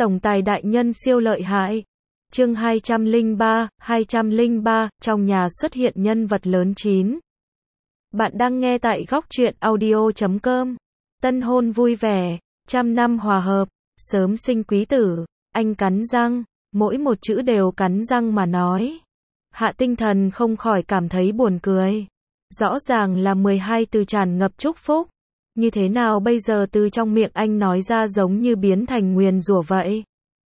Tổng tài đại nhân siêu lợi hại. Chương 203, trong nhà xuất hiện nhân vật lớn 9. Bạn đang nghe tại góc truyện audio.com. Tân hôn vui vẻ, trăm năm hòa hợp, sớm sinh quý tử. Anh cắn răng, mỗi một chữ đều cắn răng mà nói. Hạ Tinh Thần không khỏi cảm thấy buồn cười. Rõ ràng là 12 từ tràn ngập chúc phúc. Như thế nào bây giờ từ trong miệng anh nói ra giống như biến thành nguyền rủa vậy?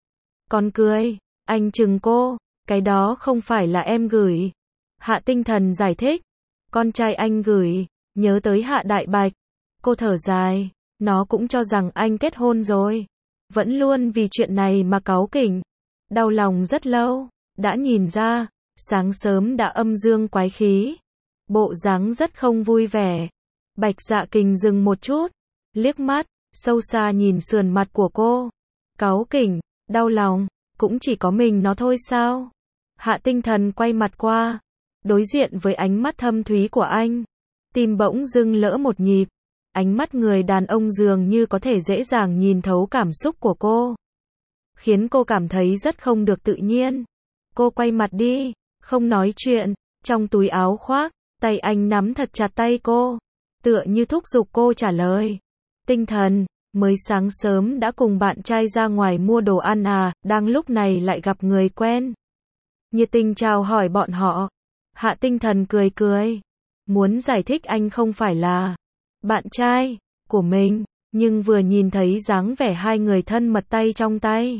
Còn cười, anh chừng cô, cái đó không phải là em gửi. Hạ Tinh Thần giải thích, con trai anh gửi, nhớ tới Hạ Đại Bạch. Cô thở dài, nó cũng cho rằng anh kết hôn rồi. Vẫn luôn vì chuyện này mà cáu kỉnh. Đau lòng rất lâu, đã nhìn ra, sáng sớm đã âm dương quái khí. Bộ dáng rất không vui vẻ. Bạch Dạ Kình dừng một chút, liếc mắt, sâu xa nhìn sườn mặt của cô. Cáu kỉnh, đau lòng, cũng chỉ có mình nó thôi sao? Hạ Tinh Thần quay mặt qua, đối diện với ánh mắt thâm thúy của anh. Tim bỗng dưng lỡ một nhịp, ánh mắt người đàn ông dường như có thể dễ dàng nhìn thấu cảm xúc của cô. Khiến cô cảm thấy rất không được tự nhiên. Cô quay mặt đi, không nói chuyện, trong túi áo khoác, tay anh nắm thật chặt tay cô. Tựa như thúc giục cô trả lời. Tinh Thần, mới sáng sớm đã cùng bạn trai ra ngoài mua đồ ăn à, đang lúc này lại gặp người quen. Nhiệt tình chào hỏi bọn họ. Hạ Tinh Thần cười cười. Muốn giải thích anh không phải là bạn trai của mình, nhưng vừa nhìn thấy dáng vẻ hai người thân mật tay trong tay.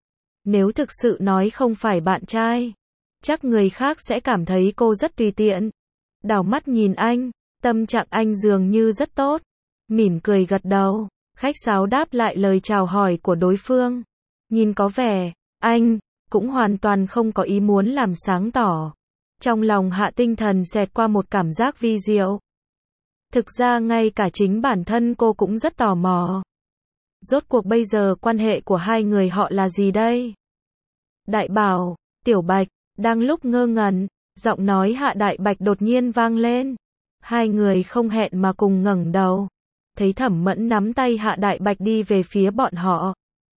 Nếu thực sự nói không phải bạn trai, chắc người khác sẽ cảm thấy cô rất tùy tiện. Đảo mắt nhìn anh. Tâm trạng anh dường như rất tốt. Mỉm cười gật đầu, khách sáo đáp lại lời chào hỏi của đối phương. Nhìn có vẻ, anh cũng hoàn toàn không có ý muốn làm sáng tỏ. Trong lòng Hạ Tinh Thần xẹt qua một cảm giác vi diệu. Thực ra ngay cả chính bản thân cô cũng rất tò mò. Rốt cuộc bây giờ quan hệ của hai người họ là gì đây? Đại Bảo, Tiểu Bạch, đang lúc ngơ ngẩn, giọng nói Hạ Đại Bạch đột nhiên vang lên. Hai người không hẹn mà cùng ngẩng đầu. Thấy Thẩm Mẫn nắm tay Hạ Đại Bạch đi về phía bọn họ.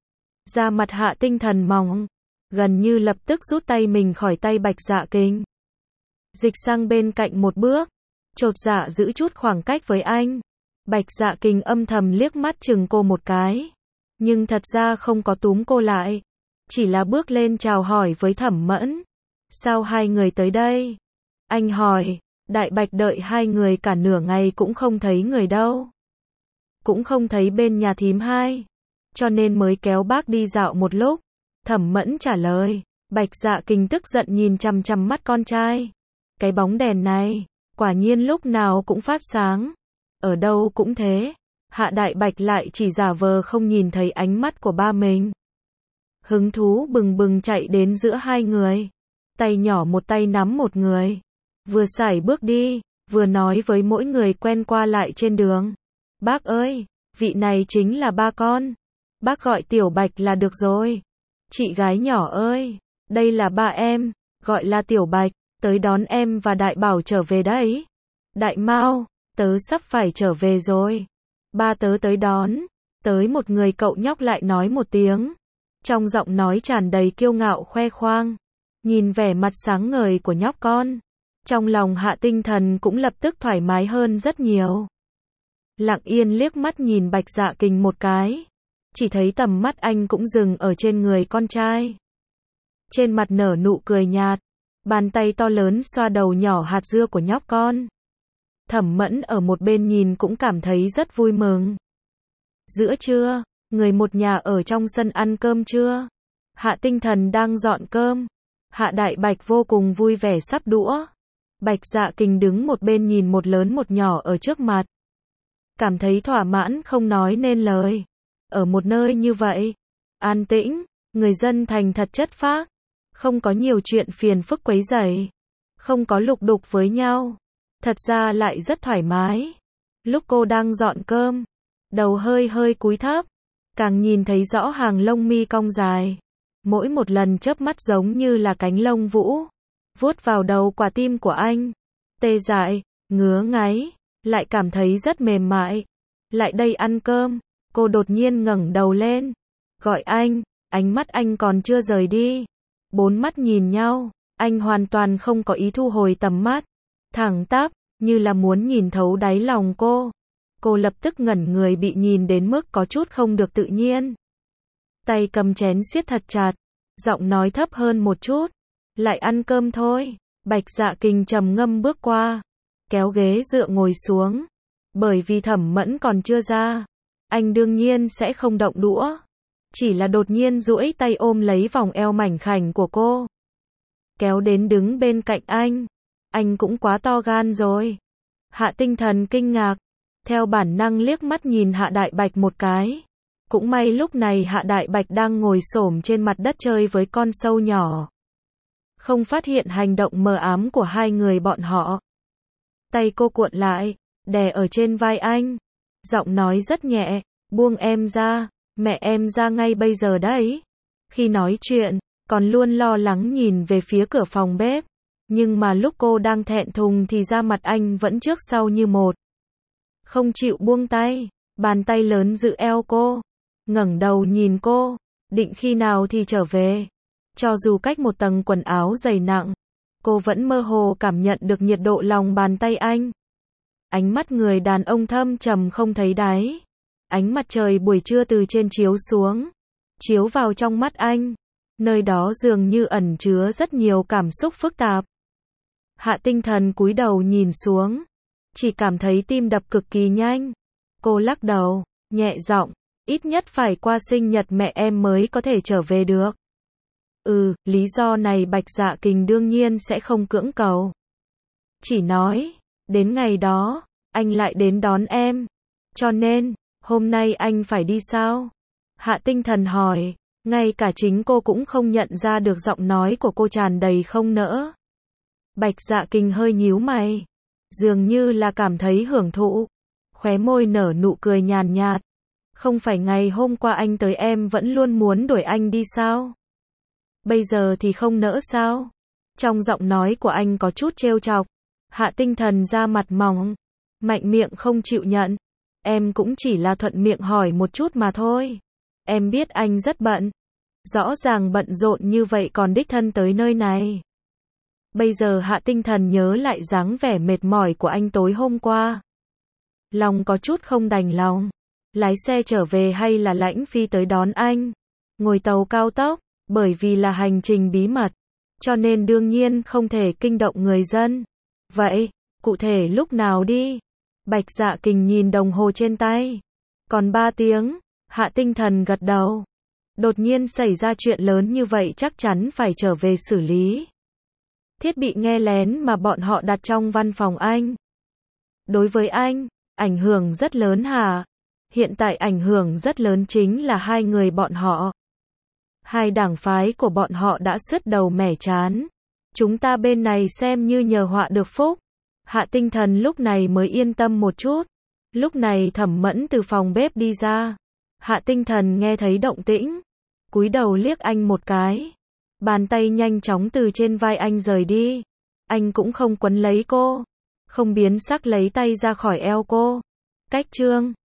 Da mặt Hạ Tinh Thần mỏng, gần như lập tức rút tay mình khỏi tay Bạch Dạ Kình. Dịch sang bên cạnh một bước, chột dạ giữ chút khoảng cách với anh. Bạch Dạ Kình âm thầm liếc mắt chừng cô một cái, nhưng thật ra không có túm cô lại, chỉ là bước lên chào hỏi với Thẩm Mẫn. Sao hai người tới đây? Anh hỏi. Đại Bạch đợi hai người cả nửa ngày cũng không thấy người đâu. Cũng không thấy bên nhà thím hai. Cho nên mới kéo bác đi dạo một lúc. Thẩm Mẫn trả lời. Bạch Dạ Kình tức giận nhìn chằm chằm mắt con trai. Cái bóng đèn này, quả nhiên lúc nào cũng phát sáng. Ở đâu cũng thế. Hạ Đại Bạch lại chỉ giả vờ không nhìn thấy ánh mắt của ba mình. Hứng thú bừng bừng chạy đến giữa hai người. Tay nhỏ một tay nắm một người. Vừa sải bước đi, vừa nói với mỗi người quen qua lại trên đường. Bác ơi, vị này chính là ba con. Bác gọi Tiểu Bạch là được rồi. Chị gái nhỏ ơi, đây là ba em, gọi là Tiểu Bạch, tới đón em và Đại Bảo trở về đấy. Đại Mao, tớ sắp phải trở về rồi. Ba tớ tới đón. Tới một người cậu nhóc lại nói một tiếng. Trong giọng nói tràn đầy kiêu ngạo khoe khoang. Nhìn vẻ mặt sáng ngời của nhóc con. Trong lòng Hạ Tinh Thần cũng lập tức thoải mái hơn rất nhiều. Lặng yên liếc mắt nhìn Bạch Dạ Kình một cái. Chỉ thấy tầm mắt anh cũng dừng ở trên người con trai. Trên mặt nở nụ cười nhạt. Bàn tay to lớn xoa đầu nhỏ hạt dưa của nhóc con. Thẩm Mẫn ở một bên nhìn cũng cảm thấy rất vui mừng. Giữa trưa, người một nhà ở trong sân ăn cơm trưa. Hạ Tinh Thần đang dọn cơm. Hạ Đại Bạch vô cùng vui vẻ sắp đũa. Bạch Dạ Kình đứng một bên nhìn một lớn một nhỏ ở trước mặt. Cảm thấy thỏa mãn không nói nên lời. Ở một nơi như vậy, an tĩnh, người dân thành thật chất phác. Không có nhiều chuyện phiền phức quấy rầy. Không có lục đục với nhau. Thật ra lại rất thoải mái. Lúc cô đang dọn cơm, đầu hơi hơi cúi thấp. Càng nhìn thấy rõ hàng lông mi cong dài. Mỗi một lần chớp mắt giống như là cánh lông vũ. Vuốt vào đầu quả tim của anh. Tê dại, ngứa ngáy, lại cảm thấy rất mềm mại. Lại đây ăn cơm, cô đột nhiên ngẩng đầu lên. Gọi anh, Ánh mắt anh còn chưa rời đi. Bốn mắt nhìn nhau, anh hoàn toàn không có ý thu hồi tầm mắt. Thẳng tắp, như là muốn nhìn thấu đáy lòng cô. Cô lập tức ngẩn người bị nhìn đến mức có chút không được tự nhiên. Tay cầm chén siết thật chặt, giọng nói thấp hơn một chút. Lại ăn cơm thôi. Bạch Dạ Kình trầm ngâm bước qua, kéo ghế dựa ngồi xuống. Bởi vì Thẩm Mẫn còn chưa ra, anh đương nhiên sẽ không động đũa. Chỉ là đột nhiên duỗi tay ôm lấy vòng eo mảnh khảnh của cô. Kéo đến đứng bên cạnh anh. Anh cũng quá to gan rồi. Hạ Tinh Thần kinh ngạc, theo bản năng liếc mắt nhìn Hạ Đại Bạch một cái. Cũng may lúc này Hạ Đại Bạch đang ngồi xổm trên mặt đất chơi với con sâu nhỏ. Không phát hiện hành động mờ ám của hai người bọn họ. Tay cô cuộn lại, đè ở trên vai anh. Giọng nói rất nhẹ, buông em ra, mẹ em ra ngay bây giờ đấy. Khi nói chuyện, còn luôn lo lắng nhìn về phía cửa phòng bếp. Nhưng mà lúc cô đang thẹn thùng thì da mặt anh vẫn trước sau như một. Không chịu buông tay, bàn tay lớn giữ eo cô. Ngẩng đầu nhìn cô, định khi nào thì trở về. Cho dù cách một tầng quần áo dày nặng, cô vẫn mơ hồ cảm nhận được nhiệt độ lòng bàn tay anh. Ánh mắt người đàn ông thâm trầm không thấy đáy. Ánh mặt trời buổi trưa từ trên chiếu xuống, chiếu vào trong mắt anh. Nơi đó dường như ẩn chứa rất nhiều cảm xúc phức tạp. Hạ Tinh Thần cúi đầu nhìn xuống, chỉ cảm thấy tim đập cực kỳ nhanh. Cô lắc đầu, nhẹ giọng, ít nhất phải qua sinh nhật mẹ em mới có thể trở về được. Lý do này Bạch Dạ Kình đương nhiên sẽ không cưỡng cầu. Chỉ nói, đến ngày đó, anh lại đến đón em. Cho nên, hôm nay anh phải đi sao? Hạ Tinh Thần hỏi, ngay cả chính cô cũng không nhận ra được giọng nói của cô tràn đầy không nỡ. Bạch Dạ Kình hơi nhíu mày, dường như là cảm thấy hưởng thụ, khóe môi nở nụ cười nhàn nhạt. Không phải ngày hôm qua anh tới em vẫn luôn muốn đuổi anh đi sao? Bây giờ thì không nỡ sao? Trong giọng nói của anh có chút trêu chọc. Hạ Tinh Thần da mặt mỏng, mạnh miệng không chịu nhận. Em cũng chỉ là thuận miệng hỏi một chút mà thôi. Em biết anh rất bận. Rõ ràng bận rộn như vậy còn đích thân tới nơi này. Bây giờ Hạ Tinh Thần nhớ lại dáng vẻ mệt mỏi của anh tối hôm qua. Lòng có chút không đành lòng. Lái xe trở về hay là Lãnh Phi tới đón anh? Ngồi tàu cao tốc, bởi vì là hành trình bí mật, cho nên đương nhiên không thể kinh động người dân. Vậy, cụ thể lúc nào đi? Bạch Dạ Kình nhìn đồng hồ trên tay. Còn 3 tiếng, Hạ Tinh Thần gật đầu. Đột nhiên xảy ra chuyện lớn như vậy chắc chắn phải trở về xử lý. Thiết bị nghe lén mà bọn họ đặt trong văn phòng anh. Đối với anh, ảnh hưởng rất lớn hả? Hiện tại ảnh hưởng rất lớn chính là hai người bọn họ. Hai đảng phái của bọn họ đã sứt đầu mẻ trán. Chúng ta bên này xem như nhờ họa được phúc. Hạ Tinh Thần lúc này mới yên tâm một chút. Lúc này Thẩm Mẫn từ phòng bếp đi ra. Hạ Tinh Thần nghe thấy động tĩnh, cúi đầu liếc anh một cái. Bàn tay nhanh chóng từ trên vai anh rời đi. Anh cũng không quấn lấy cô, không biến sắc lấy tay ra khỏi eo cô. Cách chương